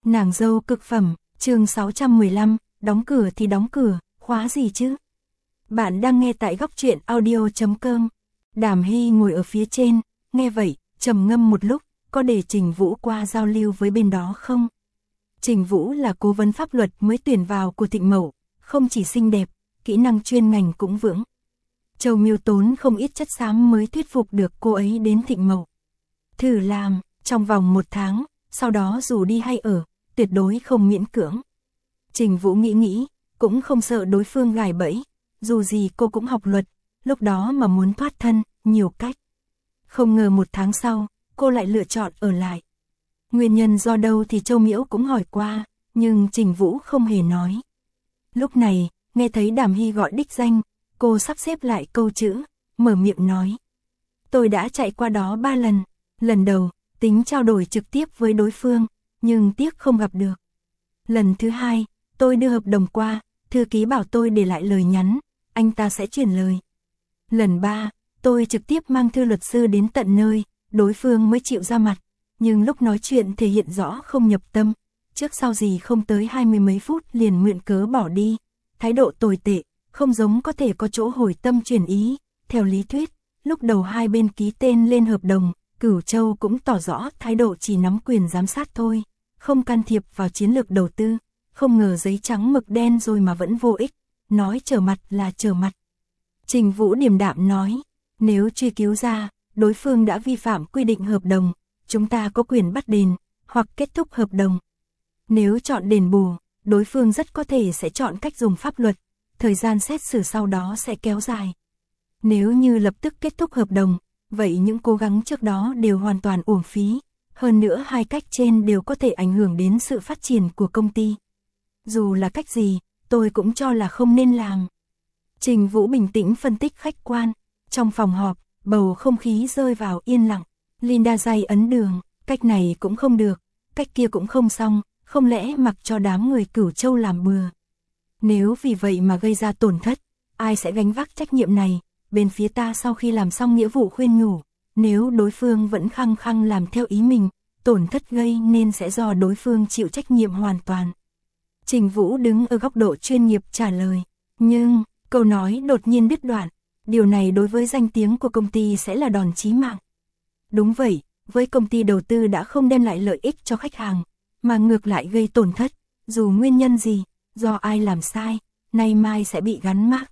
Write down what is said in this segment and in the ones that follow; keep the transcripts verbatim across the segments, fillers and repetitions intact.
Nàng dâu cực phẩm, chương sáu trăm mười lăm, đóng cửa thì đóng cửa, khóa gì chứ? Bạn đang nghe tại góc truyện audio chấm com. Đàm Hy ngồi ở phía trên, nghe vậy, trầm ngâm một lúc, có để Trình Vũ qua giao lưu với bên đó không? Trình Vũ là cố vấn pháp luật mới tuyển vào của Thịnh Mậu, không chỉ xinh đẹp, kỹ năng chuyên ngành cũng vững. Châu Miêu tốn không ít chất xám mới thuyết phục được cô ấy đến Thịnh Mậu. Thử làm, trong vòng một tháng, sau đó dù đi hay ở, tuyệt đối không miễn cưỡng. Trình Vũ nghĩ nghĩ, cũng không sợ đối phương gài bẫy, dù gì cô cũng học luật, lúc đó mà muốn thoát thân, nhiều cách. Không ngờ một tháng sau, cô lại lựa chọn ở lại. Nguyên nhân do đâu thì Châu Miễu cũng hỏi qua, nhưng Trình Vũ không hề nói. Lúc này, nghe thấy Đàm Hy gọi đích danh, cô sắp xếp lại câu chữ, mở miệng nói. Tôi đã chạy qua đó ba lần, lần đầu, tính trao đổi trực tiếp với đối phương, nhưng tiếc không gặp được. Lần thứ hai, tôi đưa hợp đồng qua, thư ký bảo tôi để lại lời nhắn, anh ta sẽ chuyển lời. Lần ba, tôi trực tiếp mang thư luật sư đến tận nơi, đối phương mới chịu ra mặt, nhưng lúc nói chuyện thể hiện rõ không nhập tâm, trước sau gì không tới hai mươi mấy phút liền mượn cớ bỏ đi, thái độ tồi tệ, không giống có thể có chỗ hồi tâm chuyển ý. Theo lý thuyết, lúc đầu hai bên ký tên lên hợp đồng, Cửu Châu cũng tỏ rõ thái độ chỉ nắm quyền giám sát thôi, không can thiệp vào chiến lược đầu tư, không ngờ giấy trắng mực đen rồi mà vẫn vô ích, nói trở mặt là trở mặt. Trình Vũ điềm đạm nói, nếu truy cứu ra, đối phương đã vi phạm quy định hợp đồng, chúng ta có quyền bắt đền, hoặc kết thúc hợp đồng. Nếu chọn đền bù, đối phương rất có thể sẽ chọn cách dùng pháp luật, thời gian xét xử sau đó sẽ kéo dài. Nếu như lập tức kết thúc hợp đồng, vậy những cố gắng trước đó đều hoàn toàn uổng phí, hơn nữa hai cách trên đều có thể ảnh hưởng đến sự phát triển của công ty. Dù là cách gì, tôi cũng cho là không nên làm. Trình Vũ bình tĩnh phân tích khách quan, trong phòng họp, bầu không khí rơi vào yên lặng. Linda day ấn đường, cách này cũng không được, cách kia cũng không xong, không lẽ mặc cho đám người Cửu Châu làm bừa. Nếu vì vậy mà gây ra tổn thất, ai sẽ gánh vác trách nhiệm này? Bên phía ta sau khi làm xong nghĩa vụ khuyên nhủ, nếu đối phương vẫn khăng khăng làm theo ý mình, tổn thất gây nên sẽ do đối phương chịu trách nhiệm hoàn toàn. Trình Vũ đứng ở góc độ chuyên nghiệp trả lời, nhưng, câu nói đột nhiên đứt đoạn, điều này đối với danh tiếng của công ty sẽ là đòn chí mạng. Đúng vậy, với công ty đầu tư đã không đem lại lợi ích cho khách hàng, mà ngược lại gây tổn thất, dù nguyên nhân gì, do ai làm sai, nay mai sẽ bị gắn mác.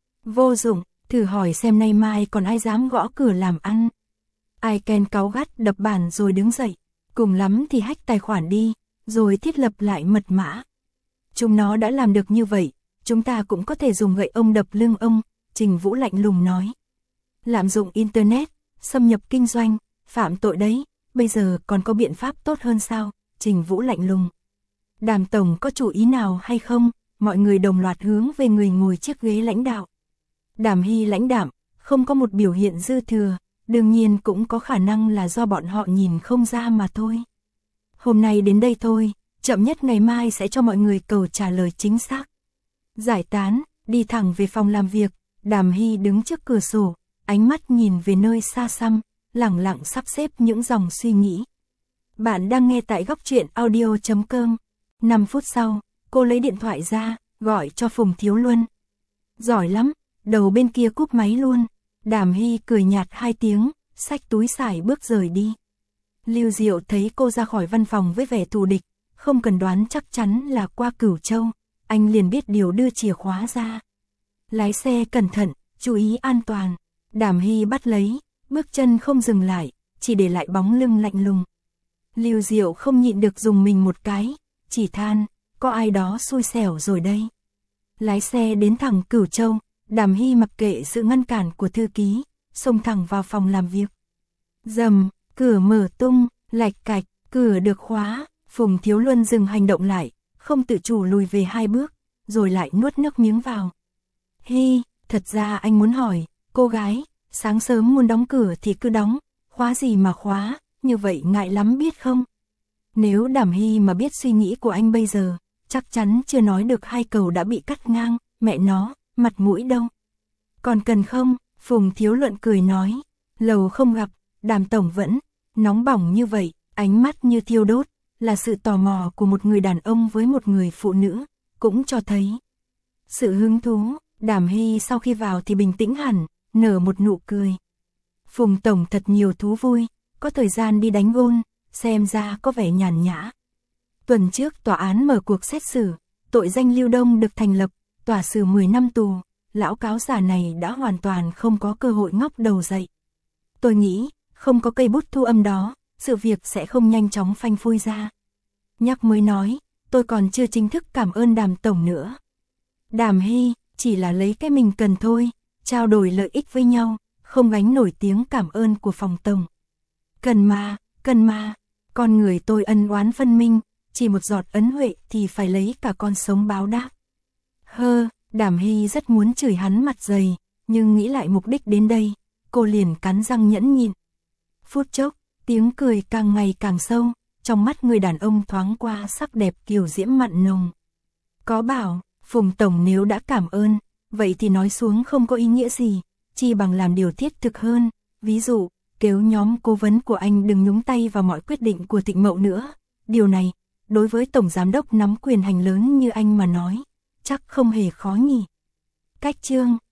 Vô dụng, thử hỏi xem nay mai còn ai dám gõ cửa làm ăn. Ai Ken cáu gắt đập bàn rồi đứng dậy, cùng lắm thì hack tài khoản đi, rồi thiết lập lại mật mã. Chúng nó đã làm được như vậy, chúng ta cũng có thể dùng gậy ông đập lưng ông, Trình Vũ lạnh lùng nói. Lạm dụng Internet, xâm nhập kinh doanh, phạm tội đấy, bây giờ còn có biện pháp tốt hơn sao? Trình Vũ lạnh lùng. Đàm tổng có chủ ý nào hay không? Mọi người đồng loạt hướng về người ngồi chiếc ghế lãnh đạo. Đàm Hy lãnh đạm, không có một biểu hiện dư thừa, đương nhiên cũng có khả năng là do bọn họ nhìn không ra mà thôi. Hôm nay đến đây thôi, chậm nhất ngày mai sẽ cho mọi người cầu trả lời chính xác. Giải tán, đi thẳng về phòng làm việc, Đàm Hy đứng trước cửa sổ, ánh mắt nhìn về nơi xa xăm, lẳng lặng sắp xếp những dòng suy nghĩ. Bạn đang nghe tại góc truyện audio chấm com. năm phút sau, cô lấy điện thoại ra, gọi cho Phùng Thiếu Luân. Giỏi lắm, đầu bên kia cúp máy luôn. Đàm Hy cười nhạt hai tiếng, xách túi xài bước rời đi. Lưu Diệu thấy cô ra khỏi văn phòng với vẻ thù địch, không cần đoán chắc chắn là qua Cửu Châu, anh liền biết điều đưa chìa khóa ra. Lái xe cẩn thận, chú ý an toàn. Đàm Hy bắt lấy, bước chân không dừng lại, chỉ để lại bóng lưng lạnh lùng. Lưu Diệu không nhịn được dùng mình một cái, chỉ than, có ai đó xui xẻo rồi đây. Lái xe đến thẳng Cửu Châu, Đàm Hy mặc kệ sự ngăn cản của thư ký, xông thẳng vào phòng làm việc. Rầm, cửa mở tung, lạch cạch, cửa được khóa, Phùng Thiếu Luân dừng hành động lại, không tự chủ lùi về hai bước, rồi lại nuốt nước miếng vào. Hi, thật ra anh muốn hỏi, cô gái, sáng sớm muốn đóng cửa thì cứ đóng, khóa gì mà khóa, như vậy ngại lắm biết không? Nếu Đàm Hy mà biết suy nghĩ của anh bây giờ, chắc chắn chưa nói được hai câu đã bị cắt ngang, mẹ nó, mặt mũi đâu. Còn cần không? Phùng Thiếu Luận cười nói, lâu không gặp, Đàm tổng vẫn nóng bỏng như vậy, ánh mắt như thiêu đốt, là sự tò mò của một người đàn ông với một người phụ nữ, cũng cho thấy sự hứng thú. Đàm Hy sau khi vào thì bình tĩnh hẳn, nở một nụ cười. Phùng tổng thật nhiều thú vui, có thời gian đi đánh gôn, xem ra có vẻ nhàn nhã. Tuần trước tòa án mở cuộc xét xử, tội danh Lưu Đông được thành lập, tòa xử mười năm tù, lão cáo già này đã hoàn toàn không có cơ hội ngóc đầu dậy. Tôi nghĩ, không có cây bút thu âm đó, sự việc sẽ không nhanh chóng phanh phui ra. Nhắc mới nói, tôi còn chưa chính thức cảm ơn Đàm tổng nữa. Đàm Hy, chỉ là lấy cái mình cần thôi, trao đổi lợi ích với nhau, không gánh nổi tiếng cảm ơn của phòng tổng. Cần mà, cần mà, con người tôi ân oán phân minh, chỉ một giọt ấn huệ thì phải lấy cả con sống báo đáp. Hơ, Đàm Hy rất muốn chửi hắn mặt dày, nhưng nghĩ lại mục đích đến đây, cô liền cắn răng nhẫn nhịn. Phút chốc, tiếng cười càng ngày càng sâu, trong mắt người đàn ông thoáng qua sắc đẹp kiều diễm mặn nồng. Có bảo, Phùng tổng nếu đã cảm ơn, vậy thì nói xuống không có ý nghĩa gì, chi bằng làm điều thiết thực hơn, ví dụ, kêu nhóm cố vấn của anh đừng nhúng tay vào mọi quyết định của Thịnh Mậu nữa. Điều này, đối với tổng giám đốc nắm quyền hành lớn như anh mà nói, chắc không hề khó nhỉ. Cách chương